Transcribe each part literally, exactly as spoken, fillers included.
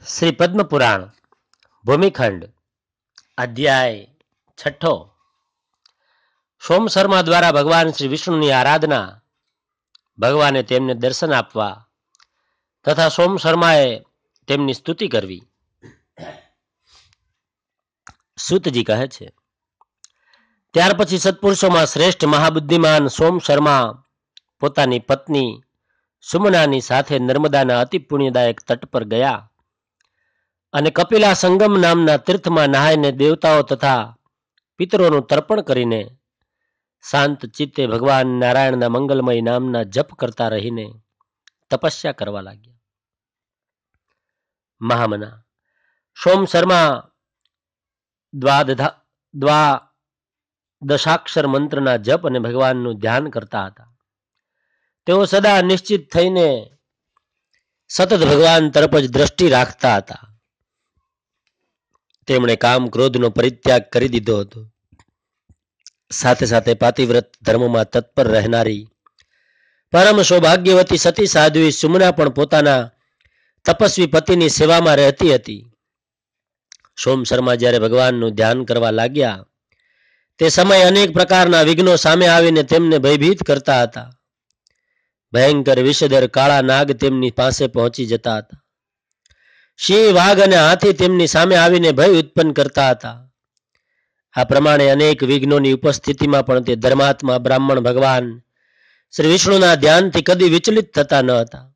શ્રી પદ્મ પુરાણ ભૂમિખંડ અધ્યાય છઠ્ઠો. સોમ શર્મા દ્વારા ભગવાન શ્રી વિષ્ણુની આરાધના, ભગવાને તેમને દર્શન આપવા તથા સોમ શર્માએ તેમની સ્તુતિ કરવી. સૂતજી કહે છે, ત્યાર પછી સત્પુરુષોમાં શ્રેષ્ઠ મહાબુદ્ધિમાન સોમ શર્મા પોતાની પત્ની સુમનાની સાથે નર્મદાના અતિ પુણ્યદાયક તટ પર ગયા અને કપિલા સંગમ નામના તીર્થમાં નહાઈને દેવતાઓ તથા પિતરોનું તર્પણ કરીને શાંત ચિત્તે ભગવાન નારાયણના મંગલમય નામના જપ કરતા રહીને તપસ્યા કરવા લાગ્યા. મહામના સોમ શર્મા દ્વા દશાક્ષર મંત્રના જપ અને ભગવાનનું ધ્યાન કરતા હતા. તેઓ સદા નિશ્ચિત થઈને સતત ભગવાન તરફ જ દ્રષ્ટિ રાખતા હતા. તેમણે કામ ક્રોધનો પરિત્યાગ કરી દીધો હતો. સાથે સાથે પાતિવ્રત ધર્મમાં તત્પર રહેનારી પરમ સૌભાગ્યવતી સતી સાધ્વી સુમના પણ પોતાના તપસ્વી પતિની સેવામાં રહેતી હતી. સોમ શર્મા જ્યારે ભગવાનનું ધ્યાન કરવા લાગ્યા તે સમયે અનેક પ્રકારના વિઘ્નો સામે આવીને તેમને ભયભીત કરતા હતા. ભયંકર વિષધર કાળા નાગ તેમની પાસે પહોંચી જતા હતા. સિંહ, વાઘ અને હાથી તેમની સામે આવીને ભય ઉત્પન્ન કરતા હતા. આ પ્રમાણે અનેક વિઘ્નોની ઉપસ્થિતિમાં પણ તે ધર્માત્મા બ્રાહ્મણ ભગવાન શ્રી વિષ્ણુના ધ્યાનથી કદી વિચલિત થતા ન હતા.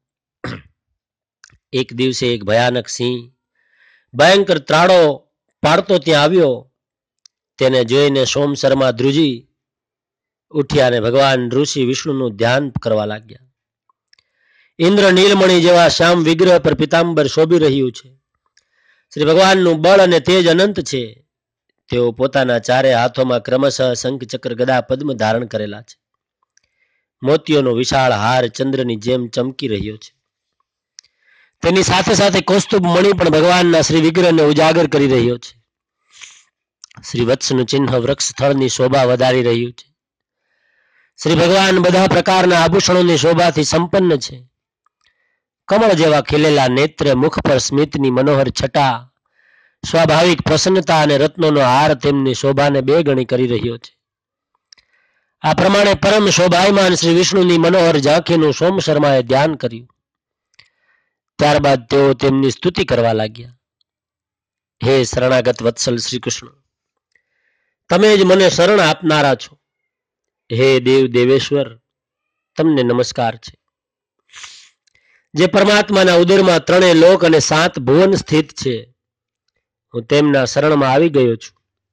એક દિવસે એક ભયાનક સિંહ ભયંકર ત્રાળો પાડતો ત્યાં આવ્યો. તેને જોઈને સોમ શર્મા ધ્રુજી ઉઠ્યા અને ભગવાન ઋષિ વિષ્ણુનું ધ્યાન કરવા લાગ્યા. ઇન્દ્ર નીલમણી જેવા શ્યામ વિગ્રહ પર પિતાંબર શોભી રહ્યું છે. શ્રી ભગવાનનું બળ અને તેજ અનંત છે. તેઓ પોતાના ચારે હાથોમાં ક્રમશઃ શંખ, ચક્ર, ગદા, પદ્મ ધારણ કરેલા છે. મોતીઓનો વિશાળ હાર ચંદ્રની જેમ ચમકી રહ્યો છે. તેની સાથે સાથે કૌસ્તુભ મણિ પણ ભગવાનના શ્રી વિગ્રહને ઉજાગર કરી રહ્યો છે. શ્રી વત્સનું ચિહ્ન વૃક્ષ સ્થળની શોભા વધારી રહ્યું છે. શ્રી ભગવાન બધા પ્રકારના આભૂષણોની શોભાથી સંપન્ન છે. કમળ જેવા ખીલેલા નેત્ર, મુખ પર સ્મિતની મનોહર છટા, સ્વાભાવિક પ્રસન્નતા અને રત્નોનો હાર તેમની શોભાને બે ગણી કરી રહ્યો છે. આ પ્રમાણે પરમ શોભાયમાન શ્રી વિષ્ણુની મનોહર ઝાંખીનું સોમ શર્માએ ધ્યાન કર્યું. ત્યારબાદ તેઓ તેમની સ્તુતિ કરવા લાગ્યા. હે શરણાગત વત્સલ શ્રી કૃષ્ણ, તમે જ મને શરણ આપનારા છો. હે દેવ દેવેશ્વર, તમને નમસ્કાર છે. જે પરમાત્માના ઉદરમાં ત્રણેય લોક અને સાત ભુવન સ્થિત છે, હું તેમના શરણમાં આવી ગયો છું.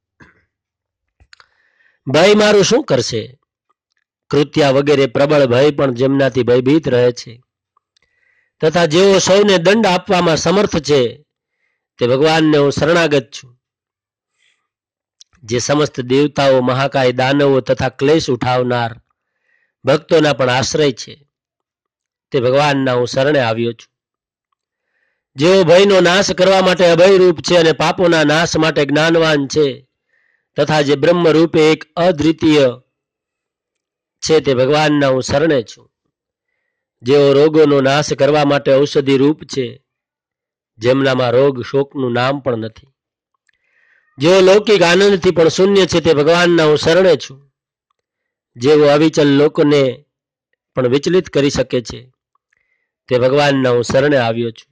ભય મારું શું કરશે? કૃત્યા વગેરે પ્રબળ ભય પણ જેમનાથી ભયભીત રહે છે તથા જેઓ સૌને દંડ આપવામાં સમર્થ છે, તે ભગવાનને હું શરણાગત છું. જે સમસ્ત દેવતાઓ, મહાકાય દાનવો તથા ક્લેશ ઉઠાવનાર ભક્તોના પણ આશ્રય છે, તે ભગવાનના હું શરણે આવ્યો છું. જેઓ ભયનો નાશ કરવા માટે અભયરૂપ છે અને પાપોના નાશ માટે જ્ઞાનવાન છે તથા જે બ્રહ્મ રૂપે એક અદ્વિતીય છે, તે ભગવાનના હું શરણે છું. જેઓ રોગોનો નાશ કરવા માટે ઔષધિ રૂપ છે, જેમનામાં રોગ શોકનું નામ પણ નથી. જેઓ લૌકિક આનંદથી પણ શૂન્ય છે, તે ભગવાનના હું શરણે છું. જેઓ અવિચલ લોકોને પણ વિચલિત કરી શકે છે, તે ભગવાનના હું શરણે આવ્યો છું.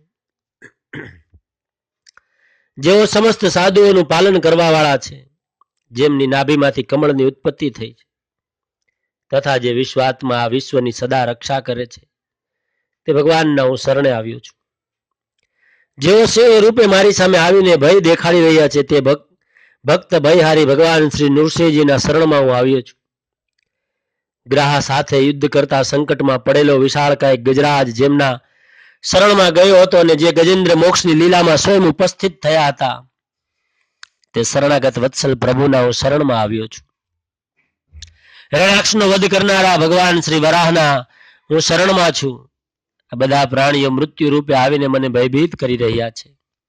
જેઓ સમસ્ત સાધુઓનું પાલન કરવા વાળા છે, જેમની નાભીમાંથી કમળની ઉત્પત્તિ થઈ છે તથા જે વિશ્વાત્મા આ વિશ્વની સદા રક્ષા કરે છે, તે ભગવાનના હું શરણે આવ્યો છું. જેઓ સેવ રૂપે મારી સામે આવીને ભય દેખાડી રહ્યા છે, તે ભક્ત ભયહારી ભગવાન શ્રી નૃસિંહજીના શરણમાં હું આવ્યો છું. ગ્રાહ સાથે યુદ્ધ કરતા સંકટમાં પડેલો વિશાળકાય ગજરાજ જેમના શરણમાં ગયો હતો અને જે ગજેન્દ્ર મોક્ષની લીલામાં સ્વયં ઉપસ્થિત થયા હતા, તે શરણાગત વત્સલ પ્રભુના હું શરણમાં આવ્યો છું. રણાક્ષનો વધ કરનારા ભગવાન શ્રી વરાહના હું શરણમાં છું. આ બધા પ્રાણીઓ મૃત્યુ રૂપે આવીને મને ભયભીત કરી રહ્યા છે,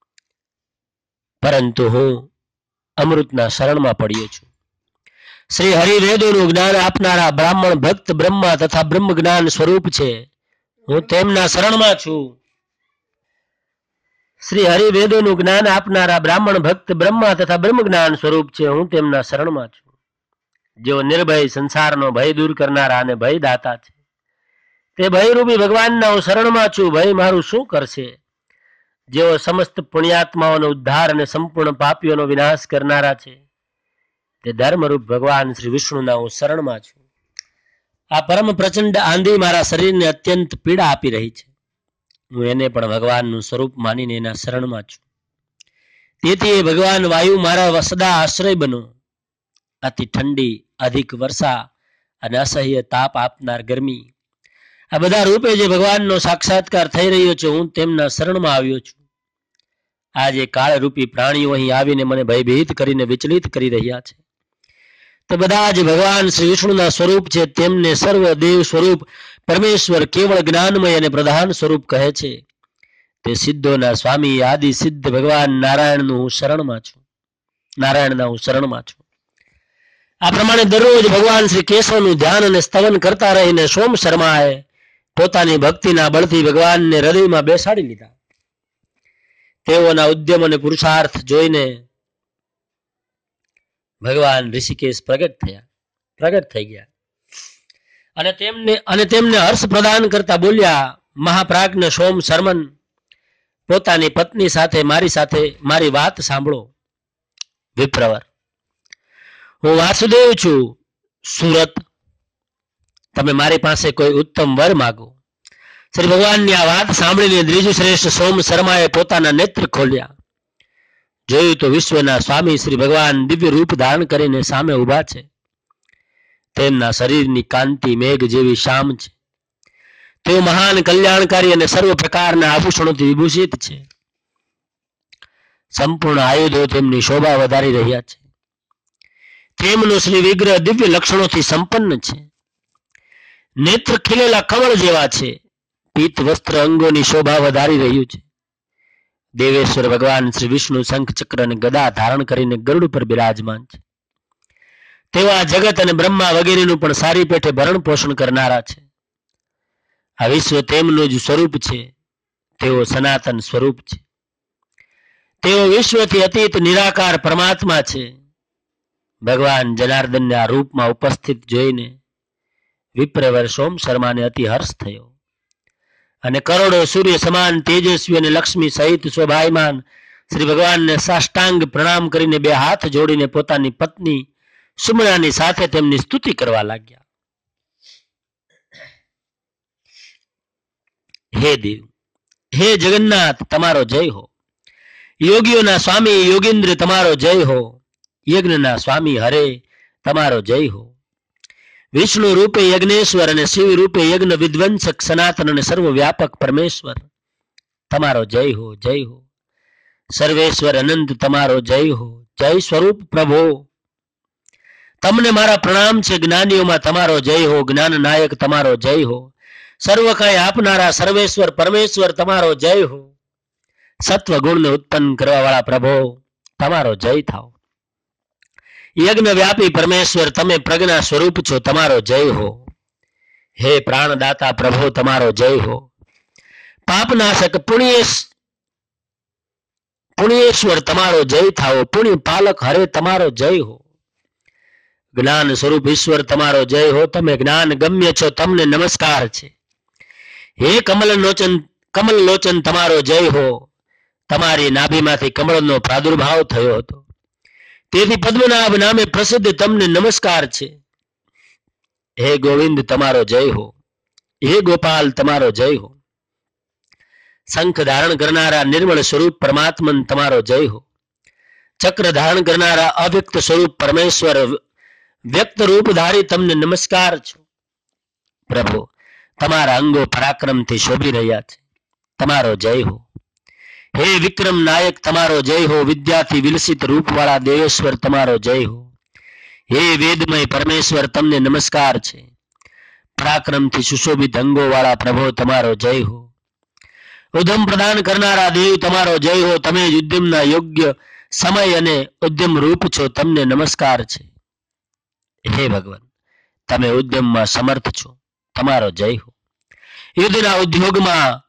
પરંતુ હું અમૃતના શરણમાં પડ્યો છું. શ્રી હરિવેદોનું જ્ઞાન આપનારા બ્રાહ્મણ ભક્ત બ્રહ્મા તથા બ્રહ્મ જ્ઞાન સ્વરૂપ છે, હું તેમના શરણમાં છું. શ્રી હરિવેદોનું જ્ઞાન આપનારા બ્રાહ્મણ ભક્ત બ્રહ્મા તથા બ્રહ્મ જ્ઞાન સ્વરૂપ છે. હું તેમના શરણમાં છું. જેઓ નિર્ભય સંસારનો ભય દૂર કરનારા અને ભય દાતા છે, તે ભયરૂપી ભગવાનના હું શરણમાં છું. ભય મારું શું કરશે? જેઓ સમસ્ત પુણ્યાત્માઓનો ઉદ્ધાર અને સંપૂર્ણ પાપીઓનો વિનાશ કરનારા છે, તે ધર્મરૂપ ભગવાન શ્રી વિષ્ણુના હું શરણમાં છું. આ પરમ પ્રચંડ આંધી મારા શરીરને અત્યંત પીડા આપી રહી છે. હું એને પણ ભગવાનનું સ્વરૂપ માનીને એના શરણમાં છું. તેથી એ ભગવાન વાયુ મારા સદા આશ્રય બનો. અતિ ઠંડી, અધિક વર્ષા અને અસહ્ય તાપ આપનાર ગરમી, આ બધા રૂપે જે ભગવાનનો સાક્ષાત્કાર થઈ રહ્યો છે, હું તેમના શરણમાં આવ્યો છું. આજે કાળરૂપી પ્રાણીઓ અહીં આવીને મને ભયભીત કરીને વિચલિત કરી રહ્યા છે, તે બધા જ ભગવાન શ્રી વિષ્ણુના સ્વરૂપ છે. તેમને સર્વ દેવ સ્વરૂપ પરમેશ્વર કેવળ જ્ઞાનમય અને પ્રધાન સ્વરૂપ કહે છે. તે સિદ્ધોના સ્વામી આદિ સિદ્ધ ભગવાન નારાયણનું હું શરણમાં છું. નારાયણના હું શરણમાં છું. આ પ્રમાણે દરરોજ ભગવાન શ્રી કેશવનું ધ્યાન અને સ્તવન કરતા રહીને સોમ શર્માએ પોતાની ભક્તિના બળથી ભગવાનને હૃદયમાં બેસાડી લીધા. તેઓના ઉદ્યમ અને પુરુષાર્થ જોઈને ભગવાન ઋષિકેશ પ્રગટ થયા પ્રગટ થઈ ગયા અને તેમને અને તેમને હર્ષ પ્રદાન કરતા બોલ્યા, મહાપ્રાજ્ઞ સોમ શર્મન, પોતાની પત્ની સાથે મારી સાથે મારી વાત સાંભળો. વિપ્રવર, હું વાસુદેવ છું, સુરત. તમે મારી પાસે કોઈ ઉત્તમ વર માગો. શ્રી ભગવાનની આ વાત સાંભળીને દ્વિજશ્રેષ્ઠ સોમ શર્માએ પોતાના નેત્ર ખોલ્યા. જોયું તો વિશ્વના સ્વામી શ્રી ભગવાન દિવ્ય રૂપ ધારણ કરીને સામે ઊભા છે. તેમના શરીરની કાંતિ મેઘ જેવી શામ છે. તેઓ મહાન કલ્યાણકારી અને સર્વ પ્રકારના આભૂષણોથી વિભૂષિત છે. સંપૂર્ણ આયુધો તેમની શોભા વધારી રહ્યા છે. તેમનો શ્રી વિગ્રહ દિવ્ય લક્ષણોથી સંપન્ન છે. નેત્ર ખીલેલા કમળ જેવા છે. પીત વસ્ત્ર અંગોની શોભા વધારી રહ્યું છે. દેવેશ્વર ભગવાન શ્રી વિષ્ણુ શંખ ચક્ર અને ગદા ધારણ કરીને ગરુડ પર બિરાજમાન છે. તેઓ આ જગત અને બ્રહ્મા વગેરેનું પણ સારી પેઠે ભરણ પોષણ કરનારા છે. આ વિશ્વ તેમનું જ સ્વરૂપ છે. તેઓ સનાતન સ્વરૂપ છે. તેઓ વિશ્વથી અતીત નિરાકાર પરમાત્મા છે. ભગવાન જનાર્દનને આ રૂપમાં ઉપસ્થિત જોઈને વિપ્રવર સોમ શર્માને અતિ હર્ષ થયો અને કરોડો સૂર્ય સમાન તેજસ્વી અને લક્ષ્મી સહિત શોભાયમાન શ્રી ભગવાનને સાષ્ટાંગ પ્રણામ કરીને બે હાથ જોડીને પોતાની પત્ની સુમનાની સાથે તેમની સ્તુતિ કરવા લાગ્યા. હે દેવ, હે જગન્નાથ, તમારો જય હો. યોગીઓના સ્વામી યોગીન્દ્ર, તમારો જય હો. યજ્ઞના સ્વામી હરે, તમારો જય હો. વિષ્ણુ રૂપે યજ્ઞેશ્વર અને શિવ રૂપે યજ્ઞ વિધ્વંસક સનાતન અને સર્વવ્યાપક પરમેશ્વર, તમારો જય હો, જય હો. સર્વેશ્વર અનંત, તમારો જય હો. જય સ્વરૂપ પ્રભો, તમને મારા પ્રણામ છે. જ્ઞાનીઓમાં તમારો જય હો. જ્ઞાન નાયક, તમારો જય હો. સર્વ કાંઈ આપનારા સર્વેશ્વર પરમેશ્વર, તમારો જય હો. સત્વ ગુણને ઉત્પન્ન કરવા વાળા પ્રભો, તમારો જય થાવ. યજ્ઞ વ્યાપી પરમેશ્વર, તમે પ્રજ્ઞા સ્વરૂપ છો, તમારો જય હો. હે પ્રાણદાતા પ્રભો, તમારો જય હો. પાપનાશક પુણ્યેશ પુણ્યેશ્વર, તમારો જય થાવો. પુણ્ય પાલક હરે, તમારો જય હો. જ્ઞાન સ્વરૂપ ઈશ્વર, તમારો જય હો. તમે જ્ઞાન ગમ્ય છો, તમને નમસ્કાર છે. હે કમલ લોચન કમલ લોચન, તમારો જય હો. તમારી નાભીમાંથી કમળનો પ્રાદુર્ભાવ થયો હતો, તેથી પદ્મનાભ નામે પ્રસિદ્ધ તમને નમસ્કાર છે. હે ગોવિંદ, તમારો જય હો. હે ગોપાલ, તમારો જય હો. શંખ ધારણ કરનારા નિર્મળ સ્વરૂપ પરમાત્મન, તમારો જય હો. ચક્ર ધારણ કરનારા અવ્યક્ત સ્વરૂપ પરમેશ્વર વ્યક્ત રૂપધારી, તમને નમસ્કાર છો. પ્રભુ, તમારા અંગો પરાક્રમથી શોભી રહ્યા છે, તમારો જય હો. હે વિક્રમ નાયક, તમારો જય હો. વિદ્યાથી વિલસિત રૂપવાળા દેવેશ્વર, તમારો જય હો. હે વેદમય પરમેશ્વર, તમને નમસ્કાર છે. પરાક્રમથી સુશોભિત અંગો વાળા પ્રભો, તમારો જય હો. ઉદ્યમ પ્રદાન કરનારા દેવ, તમારો જય હો. તમે જ ઉદ્યમના યોગ્ય સમય અને ઉદ્યમ રૂપ છો, તમને નમસ્કાર છે. હે ભગવાન, તમે ઉદ્યમમાં સમર્થ છો, તમારો જય હો. યુદ્ધના ઉદ્યોગમાં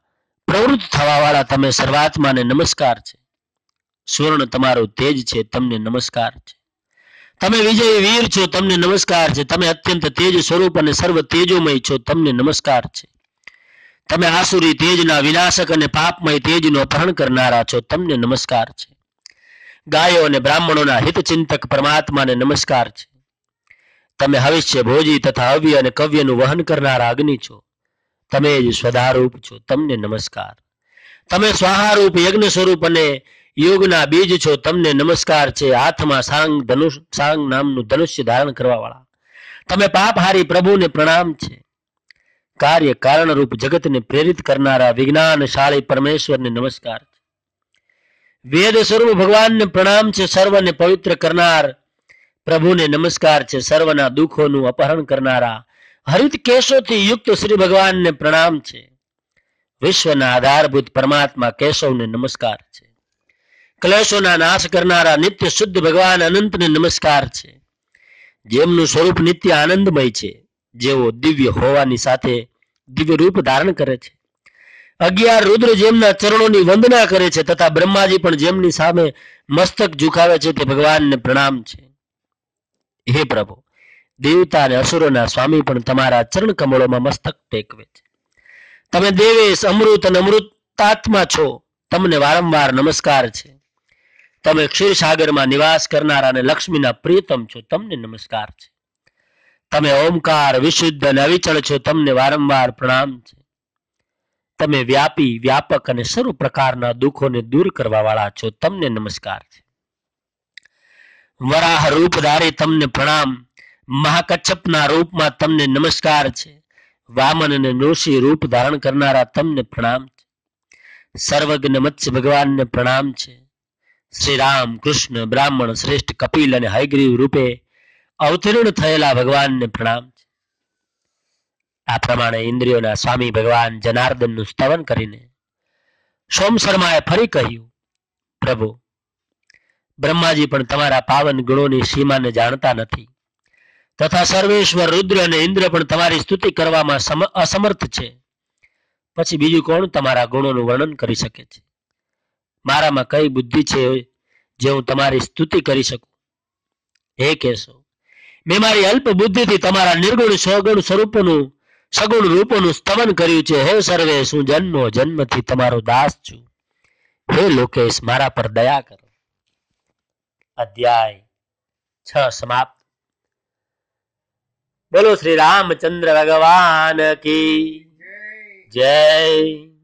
પ્રવૃત્ત થવા વાળા તમે સર્વાત્માને નમસ્કાર છે. સ્વર્ણ તમારું તેજ છે, તમને નમસ્કાર છે. તમે વિજયી વીર છો, તમને નમસ્કાર છે. તમે અત્યંત તેજ સ્વરૂપ અને સર્વ તેજોમય છો, તમને નમસ્કાર છે. તમે આસુરી તેજના વિનાશક અને પાપમય તેજનું અપહરણ કરનારા છો, તમને નમસ્કાર છે. ગાયો અને બ્રાહ્મણોના હિતચિંતક પરમાત્માને નમસ્કાર છે. તમે હવિષ્ય ભોજી તથા હવ્ય અને કવ્યનું વહન કરનારા અગ્નિ છો. તમે જ સ્વધારૂપ છો, તમને નમસ્કાર. તમે સ્વાહારૂપ યજ્ઞ સ્વરૂપ અને યોગના બીજ છો, તમને નમસ્કાર છે. હાથમાં સાંગ ધનુષ સાંગ નામનું ધનુષ્ય ધારણ કરવા વાળા તમે પાપહારી પ્રભુને પ્રણામ છે. કાર્ય કારણ રૂપ જગતને પ્રેરિત કરનારા વિજ્ઞાનશાળી પરમેશ્વરને નમસ્કાર છે. વેદ સ્વરૂપ ભગવાનને પ્રણામ છે. સર્વને પવિત્ર કરનાર પ્રભુને નમસ્કાર છે. સર્વના દુઃખોનું અપહરણ કરનારા હરિત કેશોથી યુક્ત શ્રી ભગવાનને પ્રણામ છે. વિશ્વના આધારભૂત પરમાત્મા કેશવને નમસ્કાર છે. ક્લેશોના નાશ કરનારા નિત્ય શુદ્ધ ભગવાન અનંતને નમસ્કાર છે. જેમનું સ્વરૂપ નિત્ય આનંદમય છે, જેઓ દિવ્ય હોવાની સાથે દિવ્ય રૂપ ધારણ કરે છે. અગિયાર રુદ્ર જેમના ચરણોની વંદના કરે છે તથા બ્રહ્માજી પણ જેમની સામે મસ્તક ઝુકાવે છે તે ભગવાનને પ્રણામ છે. હે પ્રભુ, દેવતા અને અસુરોના સ્વામી પણ તમારા ચરણ કમળોમાં મસ્તક ટેકવે છે. તમે દેવેશ અમૃત અને અમૃતાત્મા છો, તમને વારંવાર નમસ્કાર છે. તમે ક્ષીરસાગરમાં નિવાસ કરનારા અને લક્ષ્મીના પ્રિયતમ છો, તમને નમસ્કાર છે. તમે ઓમકાર વિશુદ્ધ અને અવિચળ છો, તમને વારંવાર પ્રણામ છે. તમે વ્યાપી વ્યાપક અને સર્વ પ્રકારના દુઃખોને દૂર કરવા વાળા છો, તમને નમસ્કાર છે. વરાહ રૂપધારી તમને પ્રણામ. મહાકચ્છપના રૂપમાં તમને નમસ્કાર છે. વામન અને નૃષિ રૂપ ધારણ કરનારા તમને પ્રણામ છે. સર્વજ્ઞ મત્સ્ય ભગવાનને પ્રણામ છે. શ્રી રામ કૃષ્ણ બ્રાહ્મણ શ્રેષ્ઠ કપિલ અને હયગ્રીવ રૂપે અવતીર્ણ થયેલા ભગવાનને પ્રણામ છે. આ પ્રમાણે ઇન્દ્રિયોના સ્વામી ભગવાન જનાર્દનનું સ્તવન કરીને સોમ શર્માએ ફરી કહ્યું, પ્રભુ, બ્રહ્માજી પણ તમારા પાવન ગુણોની સીમાને જાણતા નથી તથા સર્વેશ્વર રુદ્ર અને ઇન્દ્ર પણ તમારી સ્તુતિ કરવામાં અસમર્થ છે. પછી બીજું કોણ તમારા ગુણોનું વર્ણન કરી શકે છે? મારામાં કઈ બુદ્ધિ છે જે હું તમારી સ્તુતિ કરી શકું? હે કેશવ, મેં મારી અલ્પ બુદ્ધિથી તમારા નિર્ગુણ સગુણ સ્વરૂપોનું સગુણ રૂપોનું સ્તવન કર્યું છે. હે સર્વેશ, હું જન્મો જન્મથી તમારો દાસ છું. હે લોકેશ, મારા પર દયા કરો. અધ્યાય છ સમાપ્ત. બોલો શ્રી રામચંદ્ર ભગવાન કી જય.